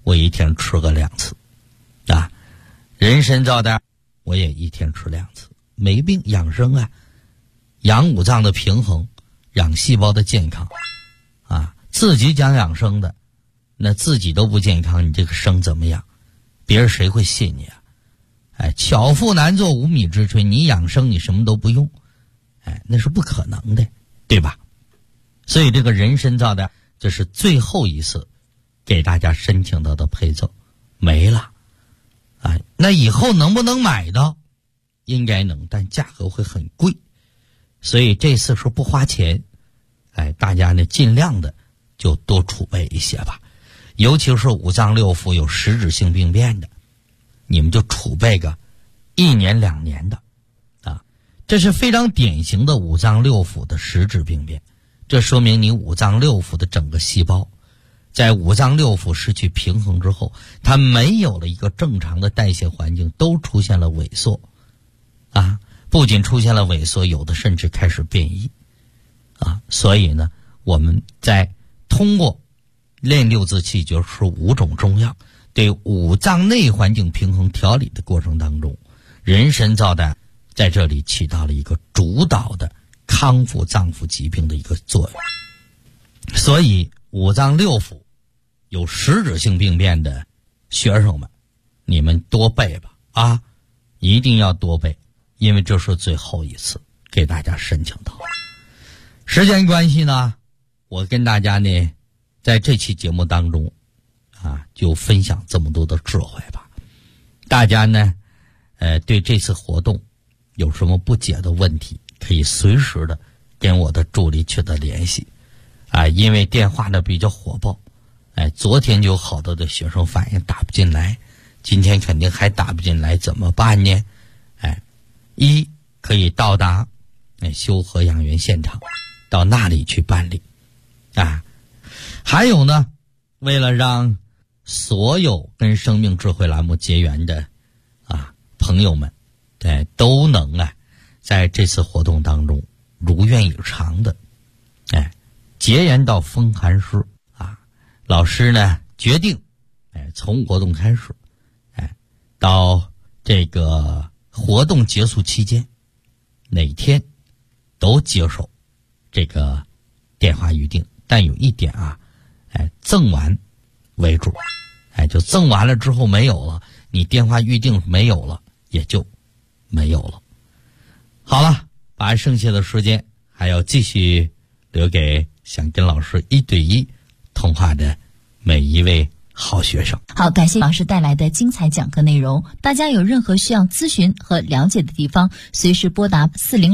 我一天吃个2次，啊，人参皂苷我也一天吃2次，没病养生啊，养五脏的平衡，养细胞的健康，啊，自己讲养生的，那自己都不健康，你这个生怎么养？别人谁会信你啊？哎，巧妇难做无米之炊，你养生你什么都不用，哎，那是不可能的，对吧？所以这个人参皂苷，这是最后一次给大家申请到的配赠，没了，哎，那以后能不能买到？应该能，但价格会很贵，所以这次是不花钱，哎，大家呢尽量的就多储备一些吧，尤其是五脏六腑有实质性病变的，你们就储备个1年2年的，啊，这是非常典型的五脏六腑的实质病变，这说明你五脏六腑的整个细胞，在五脏六腑失去平衡之后，它没有了一个正常的代谢环境，都出现了萎缩，啊，不仅出现了萎缩，有的甚至开始变异，啊，所以呢，我们在通过练六字气诀是5种中药对五脏内环境平衡调理的过程当中，人参皂苷在这里起到了一个主导的康复脏腑疾病的一个作用。所以五脏六腑有实质性病变的学生们，你们多备吧，啊，一定要多备，因为这是最后一次给大家申请到。时间关系呢，我跟大家呢在这期节目当中啊，就分享这么多的智慧吧。大家呢对这次活动有什么不解的问题，可以随时的跟我的助理取得联系啊，因为电话呢比较火爆，哎，昨天就有好多的学生反映打不进来，今天肯定还打不进来，怎么办呢？哎，一可以到达修和养元现场，到那里去办理啊。还有呢，为了让所有跟生命智慧栏目结缘的朋友们，都能在这次活动当中如愿以偿的结缘到风寒师啊。老师呢决定从活动开始到这个活动结束期间，哪天都接受这个电话预定，但有一点赠完为主，就赠完了之后没有了，你电话预定没有了也就没有了。好了，把剩下的时间还要继续留给想跟老师1对1通话的每一位好学生。 好，感谢老师带来的精彩讲课内容。大家有任何需要咨询和了解的地方，随时拨打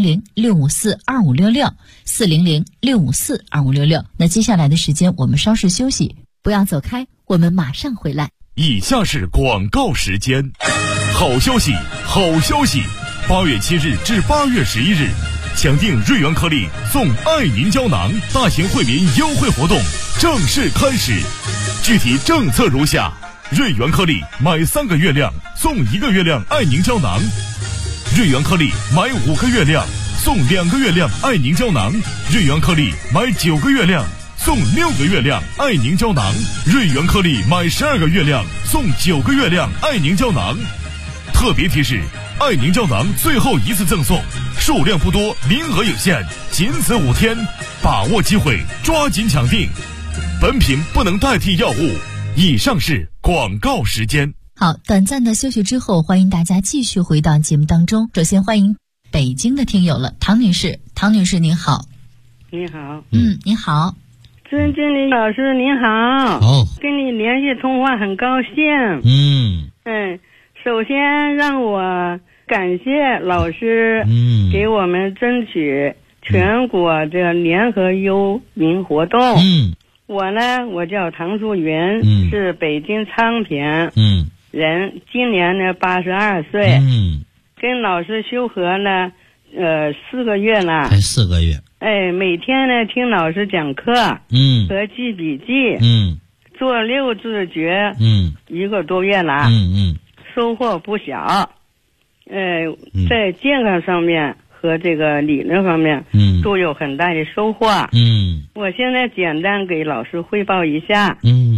400-654-2566 400-654-2566。那接下来的时间我们稍事休息，不要走开，我们马上回来。 以下是广告时间。好消息，好消息！8月7日至8月11日，抢订瑞元颗粒送爱凝胶囊大型惠民优惠活动正式开始。具体政策如下：瑞元颗粒买3个月亮送1个月亮爱凝胶囊；瑞元颗粒买5个月亮送2个月亮爱凝胶囊；瑞元颗粒买9个月亮送6个月亮爱凝胶囊；瑞元颗粒买12个月亮送9个月亮爱凝胶囊。特别提示：爱凝胶囊最后一次赠送，数量不多，名额有限，仅此5天，把握机会，抓紧抢订。本品不能代替药物。以上是广告时间。 好，短暂的休息之后，欢迎大家继续回到节目当中。首先欢迎北京的听友了，唐女士。唐女士您好。 你好。 你好。 尊敬的老师您好。跟你联系通话很高兴。首先让我感谢老师给我们争取全国这联合优民活动。我呢，我叫唐淑云，是北京昌平人，今年呢82岁。跟老师修和呢4个月了。 4个月。 每天呢听老师讲课和记笔记做6字诀1个多月了。收获不小，在健康上面和这个理论方面，都有很大的收获。我现在简单给老师汇报一下。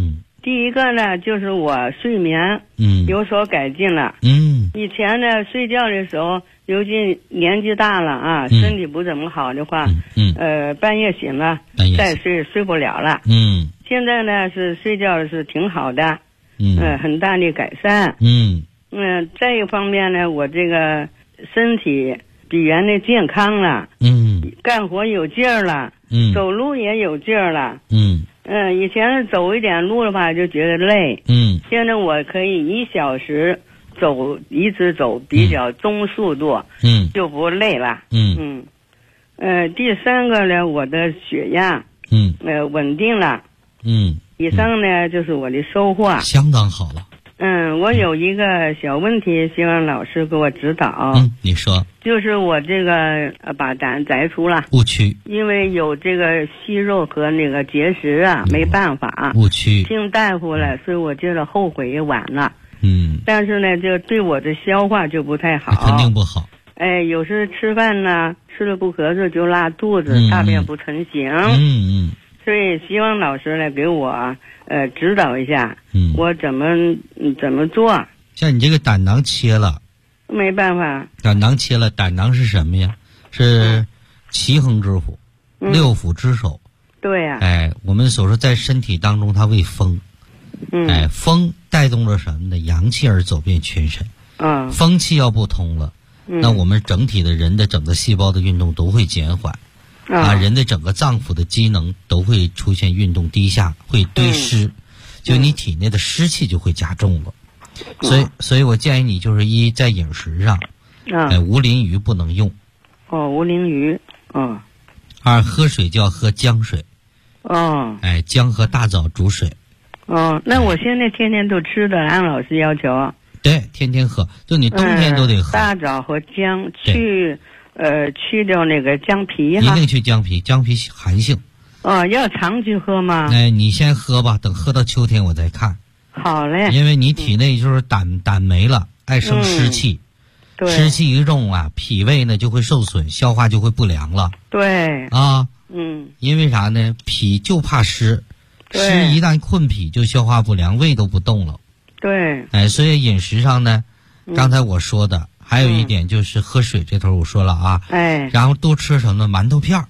第一个呢，就是我睡眠有所改进了。以前呢睡觉的时候，尤其年纪大了啊，身体不怎么好的话，半夜醒了再睡不了了。现在呢是睡觉是挺好的，很大的改善。再一方面呢，我这个身体比原来健康了，干活有劲儿了，走路也有劲儿了。以前走一点路的话就觉得累，现在我可以1小时一直走比较中速度，就不累了。第三个呢，我的血压稳定了。以上呢就是我的收获， 相当好了。 我有一个小问题，希望老师给我指导。 你说。 就是我这个把胆摘除了， 误区， 因为有这个息肉和那个结石啊，没办法， 误区， 听大夫了，所以我觉得后悔也晚了。但是呢，就对我的消化就不太好， 肯定不好。 有时吃饭呢，吃了不咳嗽就拉肚子，大便不成形。所以希望老师来给我指导一下，我怎么做。 像你这个胆囊切了， 没办法。 胆囊切了，胆囊是什么呀？是奇恒之府，六腑之首。 对呀。 我们所说在身体当中它为风，风带动着什么呢？阳气而走遍全身。风气要不通了，那我们整体的人的整个细胞的运动都会减缓。人的整个脏腑的机能都会出现运动低下，会堆湿，就你体内的湿气就会加重了。所以我建议你就是在饮食上，无磷鱼不能用。 无磷鱼。 二，喝水就要喝姜水。姜和大枣煮水。 那我现在天天都吃的，按老师要求。 对，天天喝，就你冬天都得喝。 大枣和姜去掉那个姜皮哈。 一定去姜皮，姜皮寒性。 要常去喝吗？ 你先喝吧，等喝到秋天我再看。 好嘞。 因为你体内就是胆没了，爱生湿气，湿气一重啊，脾胃呢就会受损，消化就会不良了。 对。 因为啥呢？脾就怕湿，湿一旦困脾就消化不良，胃都不动了。 对。 所以饮食上呢，刚才我说的还有一点就是喝水这头我说了啊。然后多吃什么馒头片儿。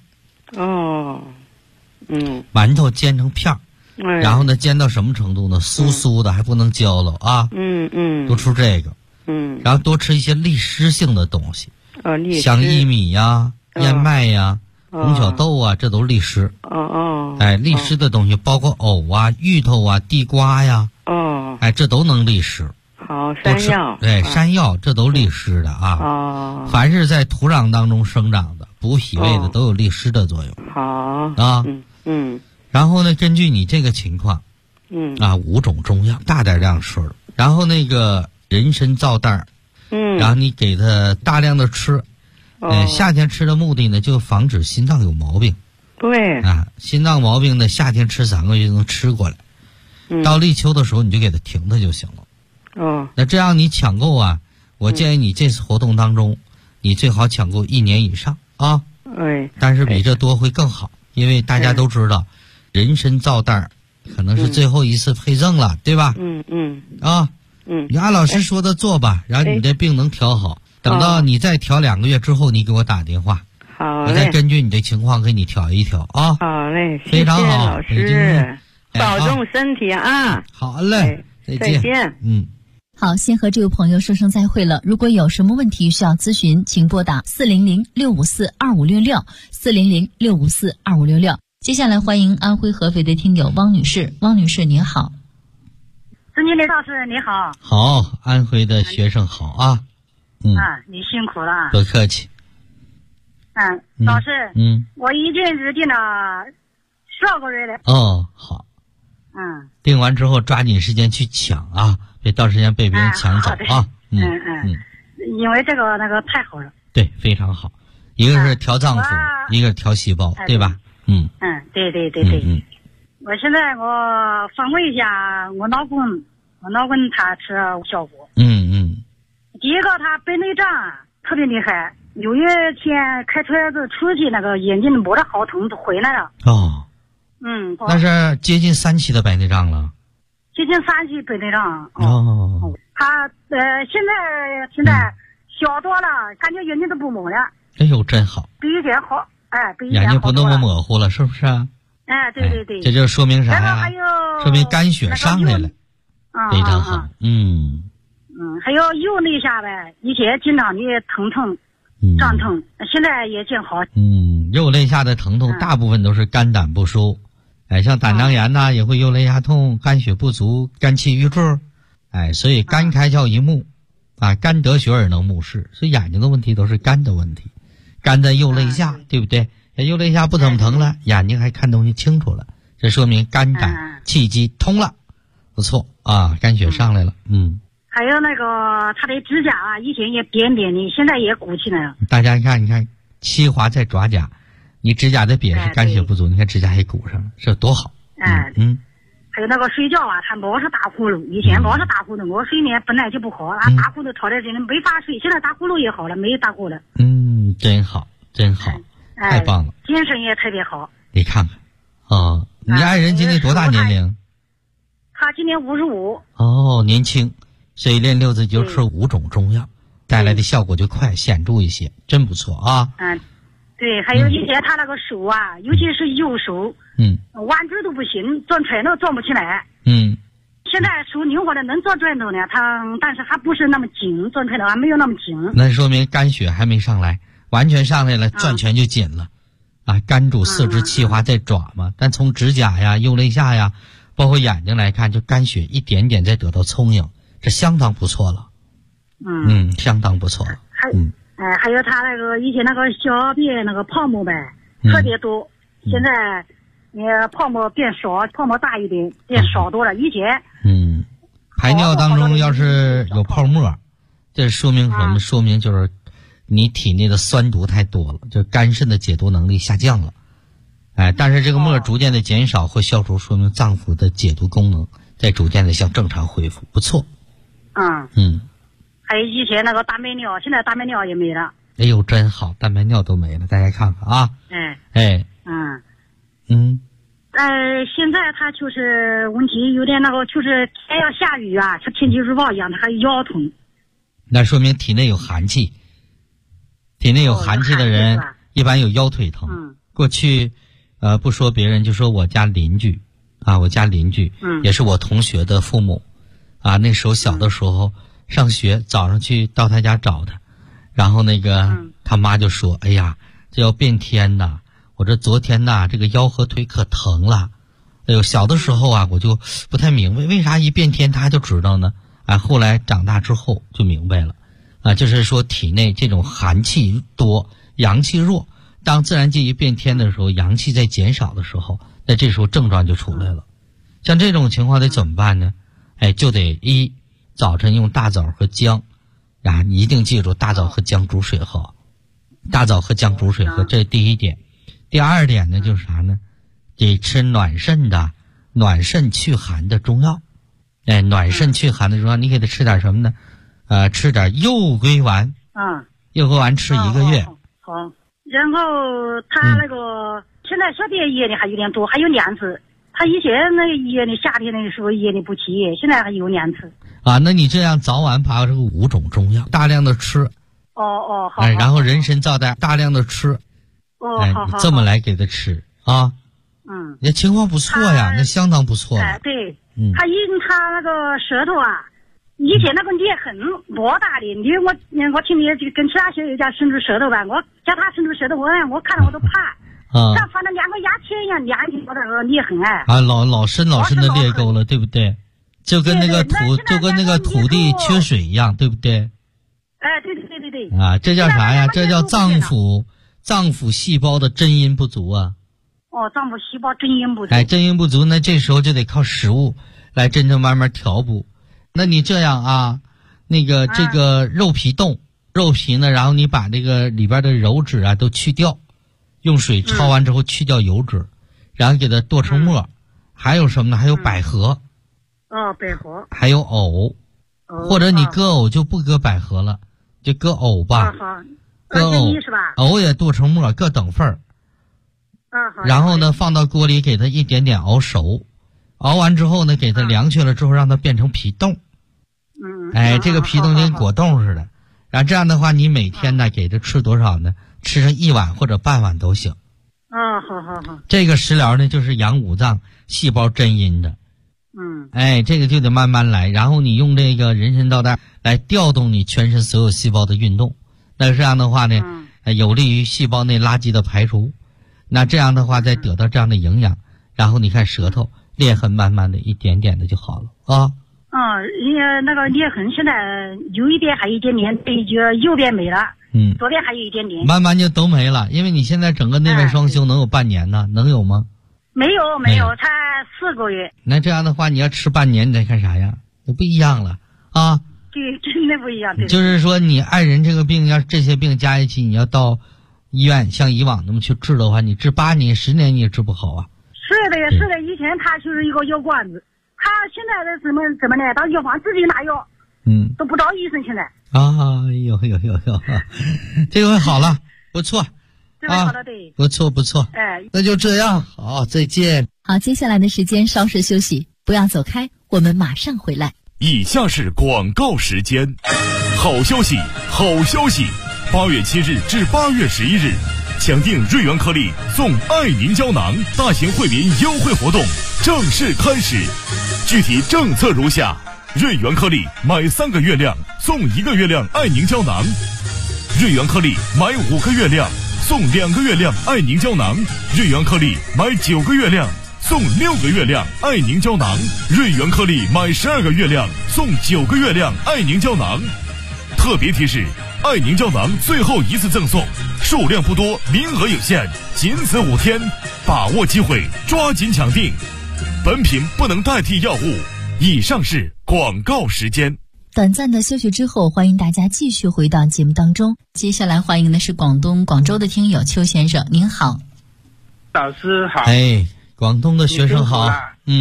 馒头煎成片儿。然后呢，煎到什么程度呢？酥酥的，还不能焦了啊。多吃这个。然后多吃一些利湿性的东西。像薏米呀、燕麦呀、红小豆啊，这都利湿。利湿的东西包括藕啊、芋头啊、地瓜呀。这都能利湿。 好，山药。 山药这都利湿的啊。凡是在土壤当中生长的、补脾胃的，都有利湿的作用。 好。 然后呢，根据你这个情况，5种中药大点量吃了。然后那个人参皂蛋，然后你给它大量的吃。夏天吃的目的呢，就防止心脏有毛病。 对。 心脏毛病呢，夏天吃3个月就能吃过来。到立秋的时候你就给它停它就行了。那这样你抢购啊，我建议你这次活动当中，你最好抢购1年以上啊。但是比这多会更好，因为大家都知道，人参皂蛋可能是最后一次配赠了，对吧？你按老师说的做吧，然后你这病能调好。等到你再调2个月之后，你给我打电话， 好嘞， 我再根据你的情况给你调一调啊。 好嘞， 非常好， 老师，保重身体啊。 好嘞，再见。 好，先和这位朋友说声再会了。如果有什么问题需要咨询，请拨打400-654-2566 400-654-2566。接下来欢迎安徽合肥的听友汪女士。汪女士您好。 孙经理老师你好。 好，安徽的学生好啊。 你辛苦了。 不客气。 老师，我已经是订了12个月了。 好。订完之后抓紧时间去抢啊，别到时间被别人抢走啊。 因为这个太好了。 对，非常好。一个是调脏腑，一个是调细胞，对吧？ 对。我现在我访问一下我老公他吃效果。第一个他白内障特别厉害，6月天开车子出去，那个眼睛摸着好疼就回来了。 那是接近3期的白内障了。 接近3期白内障。哦。他现在小多了，感觉眼睛都不蒙了。 哎呦，真好。 比以前好，比以前好。 眼睛不那么模糊了，是不是啊？ 对对对。 这就说明啥呀？ 还有说明肝血上来了。非常好。 还有右肋下呗，以前经常的疼胀疼，现在也见好。 右肋下的疼痛大部分都是肝胆不舒，像胆囊炎呐，也会右肋下痛，肝血不足，肝气郁滞，所以肝开窍一目，肝得血而能目视，所以眼睛的问题都是肝的问题，肝在右肋下，对不对？右肋下不怎么疼了，眼睛还看东西清楚了，这说明肝胆气机通了，不错啊，肝血上来了。 还有那个他的指甲以前也扁扁的，现在也鼓起来了。 大家看，你看气滑在爪甲，你指甲的扁是肝血不足，你看指甲也鼓上了，这多好。 还有那个睡觉他老是打呼噜，以前老是打呼噜，我睡眠本来就不好，打呼噜吵在这里没法睡，现在打呼噜也好了，没打呼了。 真好，真好，太棒了， 精神也特别好。 你看看，你爱人今年多大年龄？ 他今年55。 年轻。所以练6字灸吃5种中药，带来的效果就快显著一些，真不错啊。 对，还有以前他那个手尤其是右手，弯直都不行，转拳头转不起来。现在手灵活的能转转头呢，但是还不是那么紧，转拳头还没有那么紧。 那说明肝血还没上来，完全上来了，转拳就紧了。肝主四肢，气滑在爪嘛，但从指甲呀、右肋下呀，包括眼睛来看，就肝血一点点在得到充盈。这相当不错了，相当不错了。 还有他那个以前那个小便那个泡沫呗，特别多，现在泡沫变少，泡沫大一点，变少多了。以前排尿当中要是有泡沫，这说明什么？说明就是你体内的酸毒太多了，就肝肾的解毒能力下降了。但是这个沫逐渐的减少或消除，说明脏腑的解毒功能在逐渐的向正常恢复，不错。 还有以前那个大白尿，现在大白尿也没了。 哎呦，真好，大白尿都没了，大家看看啊。 现在他就是问题有点那个，就是天要下雨像天气预报一样，他还腰疼。 那说明体内有寒气，体内有寒气的人一般有腰腿疼。过去不说别人，就说我家邻居也是我同学的父母。那时候小的时候上学，早上去到他家找他，然后他妈就说：“哎呀，这要变天呐！我这昨天这个腰和腿可疼了。”哎呦，小的时候我就不太明白为啥一变天他就知道呢？后来长大之后就明白了，就是说体内这种寒气多，阳气弱，当自然界一变天的时候，阳气在减少的时候，那这时候症状就出来了。像这种情况得怎么办呢？就得早晨用大枣和姜，你一定记住大枣和姜煮水喝，大枣和姜煮水喝，这是第一点。第二点呢就是啥呢？得吃暖肾祛寒的中药。暖肾祛寒的中药，你给他吃点什么呢？吃点右归丸。右归丸吃1个月。 好。然后他那个现在小便液的还有点多，还有黏子。他以前夜里夏天的时候夜里不起夜，现在还有2次。 那你这样早晚把这个5种中药大量的吃。 好。 然后人参皂苷大量的吃。 好。 这么来给他吃那情况不错呀，那相当不错了。 对。他那个舌头以前那个裂痕多大的，我听你跟其他学友家伸出舌头吧，我叫他伸出舌头，我看了我都怕。像反正2个牙签一样连起来那个裂痕老深的裂沟了，对不对？就跟那个土地缺水一样，对不对？ 对。 这叫啥呀？这叫脏腑细胞的真阴不足脏腑细胞真阴不足。 真阴不足，那这时候就得靠食物来真正慢慢调补。那你这样这个肉皮呢，然后你把这个里边的油脂都去掉。用水焯完之后去掉油脂，然后给它剁成末。还有什么呢？还有百合。 百合。 还有藕。或者你割藕就不割百合了，就割藕吧。割藕是吧？ 藕也剁成末，各等份儿。然后呢，放到锅里给它一点点熬熟。 熬完之后呢，给它凉去了之后，让它变成皮冻。这个皮冻跟果冻似的。然后这样的话，你每天呢给它吃多少呢？吃上1碗或者半碗都行。 好。 这个食疗呢，就是养五脏细胞真阴的。这个就得慢慢来。然后你用这个人参皂苷来调动你全身所有细胞的运动。那这样的话呢，有利于细胞内垃圾的排除。那这样的话，再得到这样的营养，然后你看舌头裂痕慢慢的一点点的就好了啊。 那个裂痕现在有一点，还有一点点，就右边没了。左边还有一点点。 慢慢就都没了，因为你现在整个内外双修能有半年呢？能有吗？ 没有，才4个月。 那这样的话，你要吃半年，你再看啥样？就不一样了啊。 对，真的不一样。对， 就是说你爱人这个病，要这些病加一起，你要到医院像以往那么去治的话，你治8年、10年你也治不好啊。 是的，以前他就是一个药罐子，他现在的怎么呢？到药房自己拿药，都不找医生现在。 有，这回好了，不错。 这回好了，对， 不错。那就这样，好，再见。 好，接下来的时间稍事休息，不要走开，我们马上回来。 以下是广告时间。好消息！8月7日至8月11日，抢订瑞元颗粒送爱凝胶囊大型惠民优惠活动正式开始。具体政策如下：瑞元颗粒买3个月亮送1个月亮爱凝胶囊；瑞元颗粒买5个月亮送2个月亮爱凝胶囊；瑞元颗粒买9个月亮送6个月亮爱凝胶囊；瑞元颗粒买12个月亮送9个月亮爱凝胶囊。特别提示：爱凝胶囊最后一次赠送，数量不多，名额有限，仅此5天，把握机会，抓紧抢订。本品不能代替药物。以上是广告时间。 短暂的休息之后，欢迎大家继续回到节目当中。接下来欢迎的是广州的听友邱先生，您好。 老师好。 广东的学生好。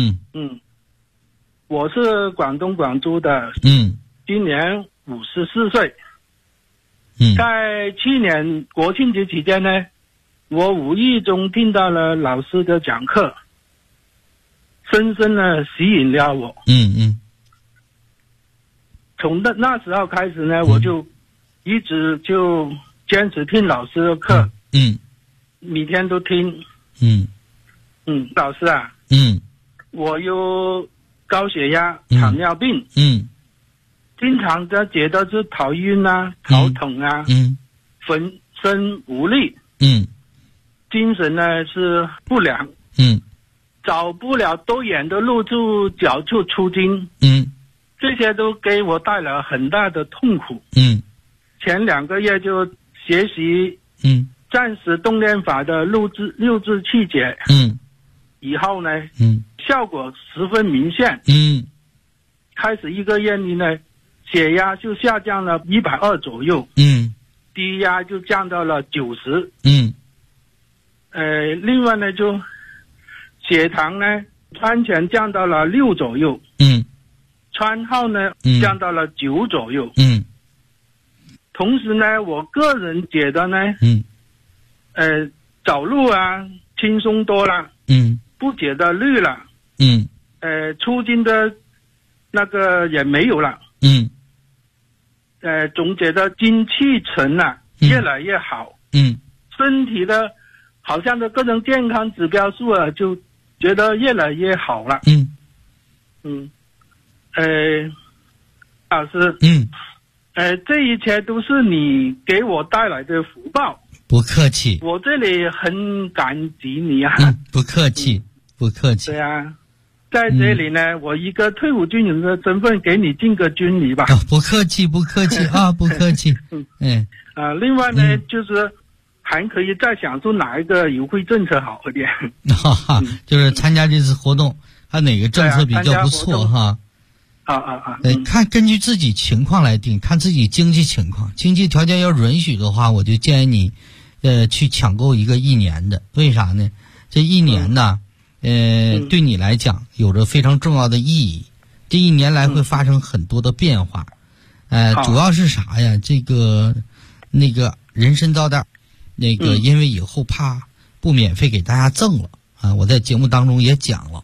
我是广东广州的。今年54岁。在去年国庆节期间呢，我无意中听到了老师的讲课，深深的吸引了我。从那时候开始呢，我就一直就坚持听老师的课。每天都听。老师啊。我有高血压、糖尿病。经常的觉得是头晕啊、头疼啊，浑身无力。精神呢是不良。找不了多远的路就脚就抽筋。这些都给我带来很大的痛苦。前2个月就学习暂时动练法的六字气节。以后呢，效果十分明显。开始1个月里呢，血压就下降了120左右。低压就降到了90。另外呢，就血糖呢安全降到了6左右。川号呢降到了9左右。同时呢，我个人觉得呢，走路啊轻松多了。不觉得累了。抽筋的那个也没有了。总觉得精气神啊越来越好。身体的好像的各种健康指标数啊就觉得越来越好了。老师。这一切都是你给我带来的福报。 不客气。 我这里很感激你啊。 不客气。 对啊，在这里呢，我一个退伍军人的身份给你敬个军礼吧。 不客气啊，不客气。 另外呢，就是还可以再想出哪一个优惠政策好一点。 就是参加这次活动，看哪个政策比较不错哈。看根据自己情况来定，看自己经济情况，经济条件要允许的话，我就建议你，去抢购一个1年的。为啥呢？这1年呢，对你来讲有着非常重要的意义。这1年来会发生很多的变化。主要是啥呀？那个人参皂苷，因为以后怕不免费给大家赠了啊，我在节目当中也讲了。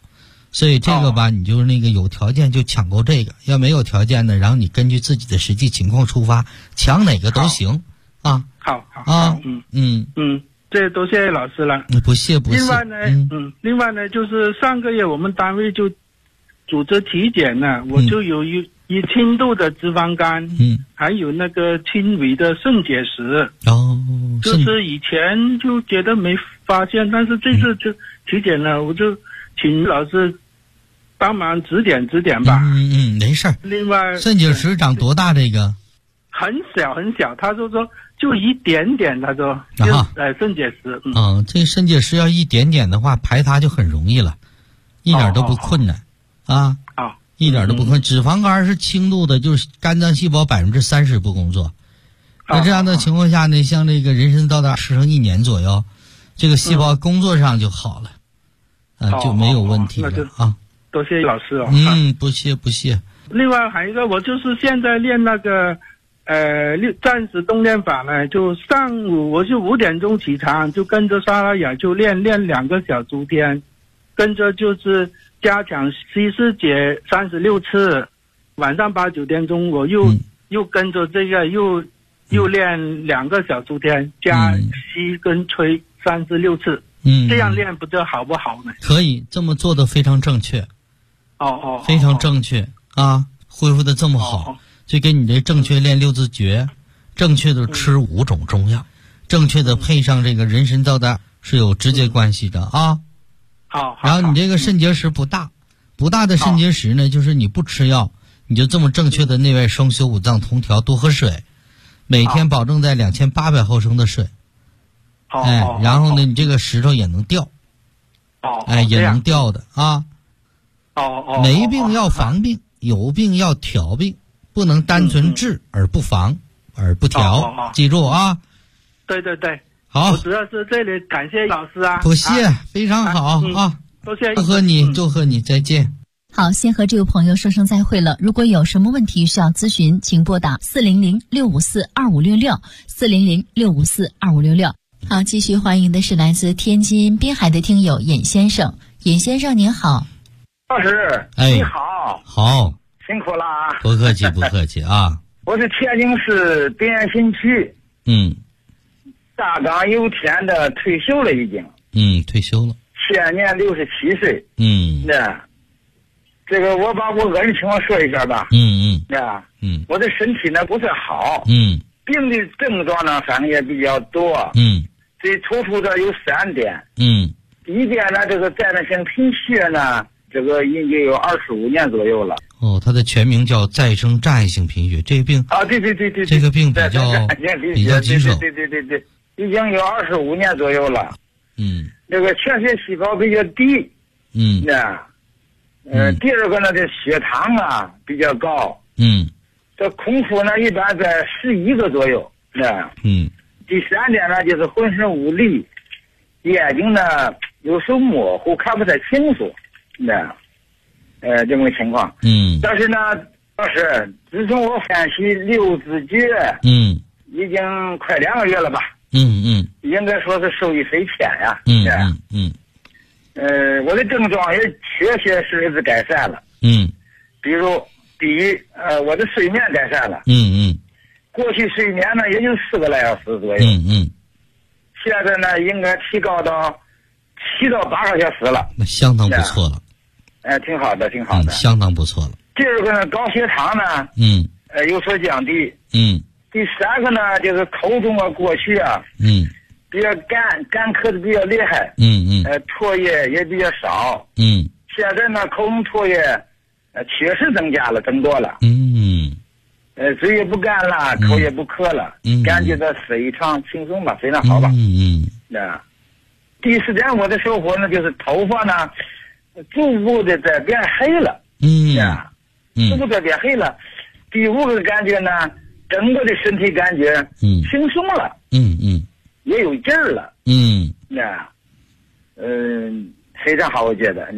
所以这个吧，你就是那个有条件就抢购这个，要没有条件的，然后你根据自己的实际情况出发，抢哪个都行啊。 好啊， 这多谢老师了。 不谢。 另外呢，就是上个月我们单位就组织体检呢，我就有一轻度的脂肪肝，还有那个轻微的肾结石。就是以前就觉得没发现，但是这次就体检了，我就请老师帮忙指点吧。 没事儿。 另外， 肾结石长多大？这个很小，他说就一点点，他说肾结石。 这肾结石要一点点的话，排它就很容易了，一点都不困难一点都不困难。脂肪肝是轻度的，就是肝脏细胞30%不工作。那这样的情况下呢，像这个人参到达吃上1年左右，这个细胞工作上就好了，就没有问题了啊。 多谢老师哦。 不谢。 另外还有一个，我就是现在练那个暂时动练法呢，就上午我就5点钟起床，就跟着莎拉雅就练2个小时天，跟着就是加强稀释解36次，晚上8、9点钟我又跟着这个又练2个小时天，加吸跟吹36次。这样练不知道好不好呢？ 可以这么做的非常正确。非常正确啊！恢复的这么好，就给你这正确练6字诀，正确的吃5种中药，正确的配上这个人参皂苷是有直接关系的啊。然后你这个肾结石不大的肾结石呢，就是你不吃药，你就这么正确的内外生修五脏同调，多喝水，每天保证在2800毫升的水。然后呢，你这个石头也能掉。也能掉的啊。没病要防病，有病要调病，不能单纯治而不防而不调，记住啊。 对。 好， 我主要是这里感谢老师啊。 不谢，非常好啊。 多谢。 祝贺你，再见。 好，先和这位朋友说声再会了。如果有什么问题需要咨询，请拨打400-654-2566，400-654-2566。好，继续欢迎的是来自天津滨海的听友尹先生。尹先生您好。 老师，你好。 好， 辛苦了啊。 不客气啊。 我是天津市边新区大港油田的，退休了已经。 退休了。 现年67岁。这个我把我个人情况说一下吧。我的身体呢不太好。病的症状呢反正也比较多。最突出的有3点。第一点呢，这个再生性贫血呢，这个已经有25年左右了。 它的全名叫再生障碍性贫血，这个病对， 这个病比较棘手。 对，已经有25年左右了。这个全血细胞比较低。第二个呢，这血糖啊比较高。这空腹呢一般在11个左右。第3点呢，就是浑身无力，眼睛呢有时候模糊，看不太清楚。这么个情况。但是呢，老师，自从我练习6字诀，已经快2个月了吧。应该说是受益匪浅呀。我的症状也确切是改善了。比如第一，我的睡眠改善了。过去睡眠呢也就4个来小时左右。现在呢应该提高到7到8个小时了。 那相当不错了。 挺好的。 相当不错了。 第二个呢，高血糖呢，有所降低。第3个呢，就是口中啊，过去啊，比较干咳的比较厉害。唾液也比较少。现在呢，口中唾液确实增多了。嘴也不干了，口也不渴了。感觉到非常轻松吧，非常好吧。第4点，我的收获呢，就是头发呢，逐步的在变黑了。逐步在变黑了。第5个感觉呢，整个的身体感觉轻松了。也有劲儿了。非常好，我觉得。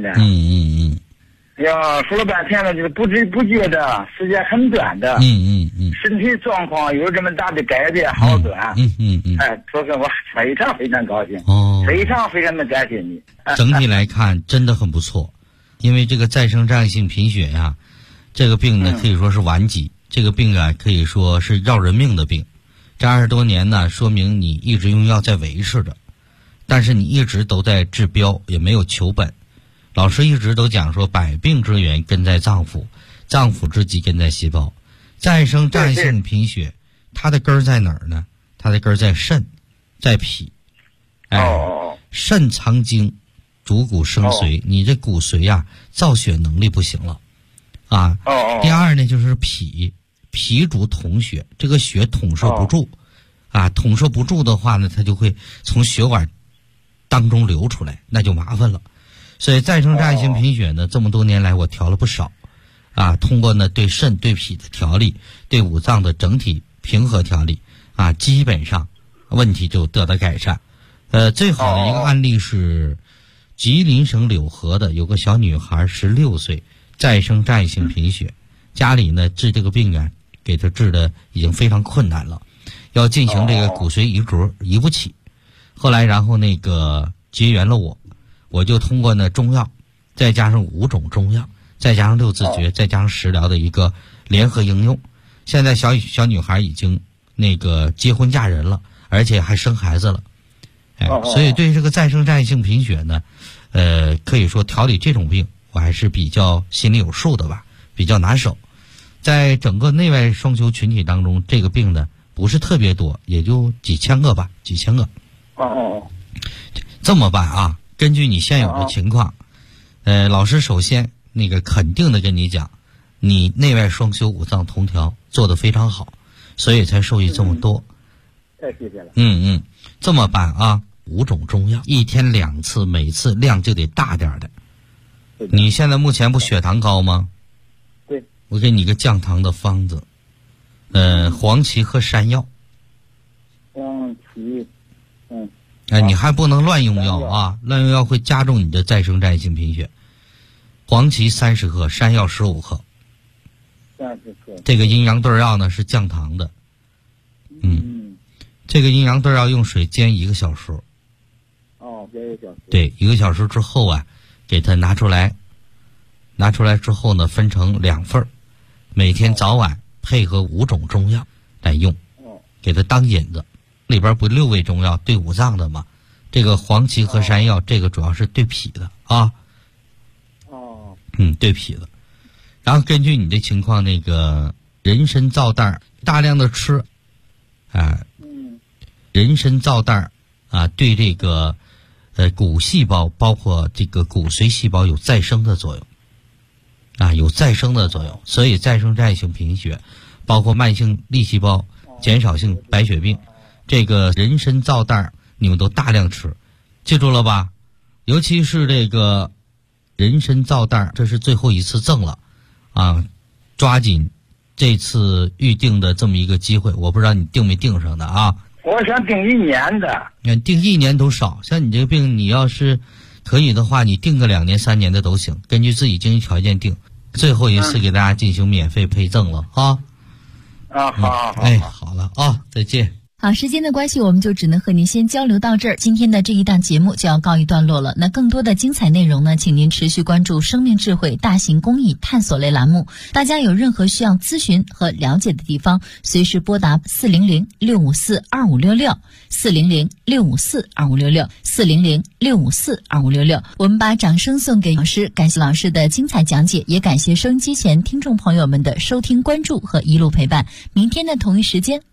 说了半天了，就是不知不觉的时间很短的。身体状况有这么大的改变好转。所以我非常非常高兴。非常非常的感谢你。 整体来看真的很不错。 因为这个再生障碍性贫血呀，这个病呢可以说是顽疾，这个病啊可以说是要人命的病。这20多年呢，说明你一直用药在维持着，但是你一直都在治标，也没有求本。老师一直都讲说，百病之源根在脏腑，脏腑之基根在细胞。再生障碍性贫血，它的根儿在哪儿呢？它的根儿在肾，在脾。肾藏精，主骨生髓，你这骨髓呀，造血能力不行了啊。第二呢，就是脾主统血，这个血统摄不住啊，统摄不住的话呢，它就会从血管当中流出来，那就麻烦了。所以再生障碍性贫血呢，这么多年来我调了不少啊，通过呢对肾对脾的调理，对五脏的整体平和调理啊，基本上问题就得到改善。最好的一个案例是吉林省柳河的有个小女孩16岁，再生障碍性贫血，家里呢治这个病啊，给她治的已经非常困难了，要进行这个骨髓移植，移不起。后来然后那个结缘了我就通过呢中药，再加上5种中药，再加上6字诀，再加上食疗的一个联合应用，现在小女孩已经那个结婚嫁人了，而且还生孩子了。所以对这个再生障碍性贫血呢，可以说调理这种病我还是比较心里有数的吧，比较拿手。在整个内外双修群体当中，这个病呢不是特别多，也就几千个吧，几千个。这么办啊，根据你现有的情况，老师首先那个肯定的跟你讲，你内外双修五脏同调做得非常好，所以才受益这么多。 太谢谢了。 这么办啊，5种中药，1天2次，每次量就得大点的。你现在目前不血糖高吗？ 对。 我给你个降糖的方子，黄芪和山药。 黄芪， 你还不能乱用药啊，乱用药会加重你的再生障碍性贫血。黄芪30克，山药15克。 30克。 这个阴阳对药呢是降糖的。这个阴阳对药用水煎1个小时。 煎1个小时。 对，1个小时之后啊，给它拿出来之后呢，分成2份，每天早晚配合5种中药来用，给它当引子。里边不6味中药对五脏的吗？这个黄芪和山药，这个主要是对脾的啊。对脾的。然后根据你的情况，那个人参皂袋大量的吃，人参皂袋啊，对这个骨细胞包括这个骨髓细胞有再生的作用啊，有再生的作用。所以再生障碍性贫血，包括慢性粒细胞减少性白血病，这个人参皂袋你们都大量吃，记住了吧？尤其是这个人参皂袋，这是最后一次赠了啊，抓紧这次预定的这么一个机会，我不知道你定没定上的啊。 我想定1年的。 定1年都少，像你这个病，你要是可以的话，你定个2年3年的都行，根据自己经济条件定。最后一次给大家进行免费配赠了啊。 好。 好了啊，再见。 好，时间的关系，我们就只能和您先交流到这儿。今天的这一档节目就要告一段落了。那更多的精彩内容呢，请您持续关注生命智慧大型公益探索类栏目。大家有任何需要咨询和了解的地方，随时拨打400-654-2566 400-654-2566 400-654-2566。我们把掌声送给老师，感谢老师的精彩讲解，也感谢收音机前听众朋友们的收听关注和一路陪伴。明天的同一时间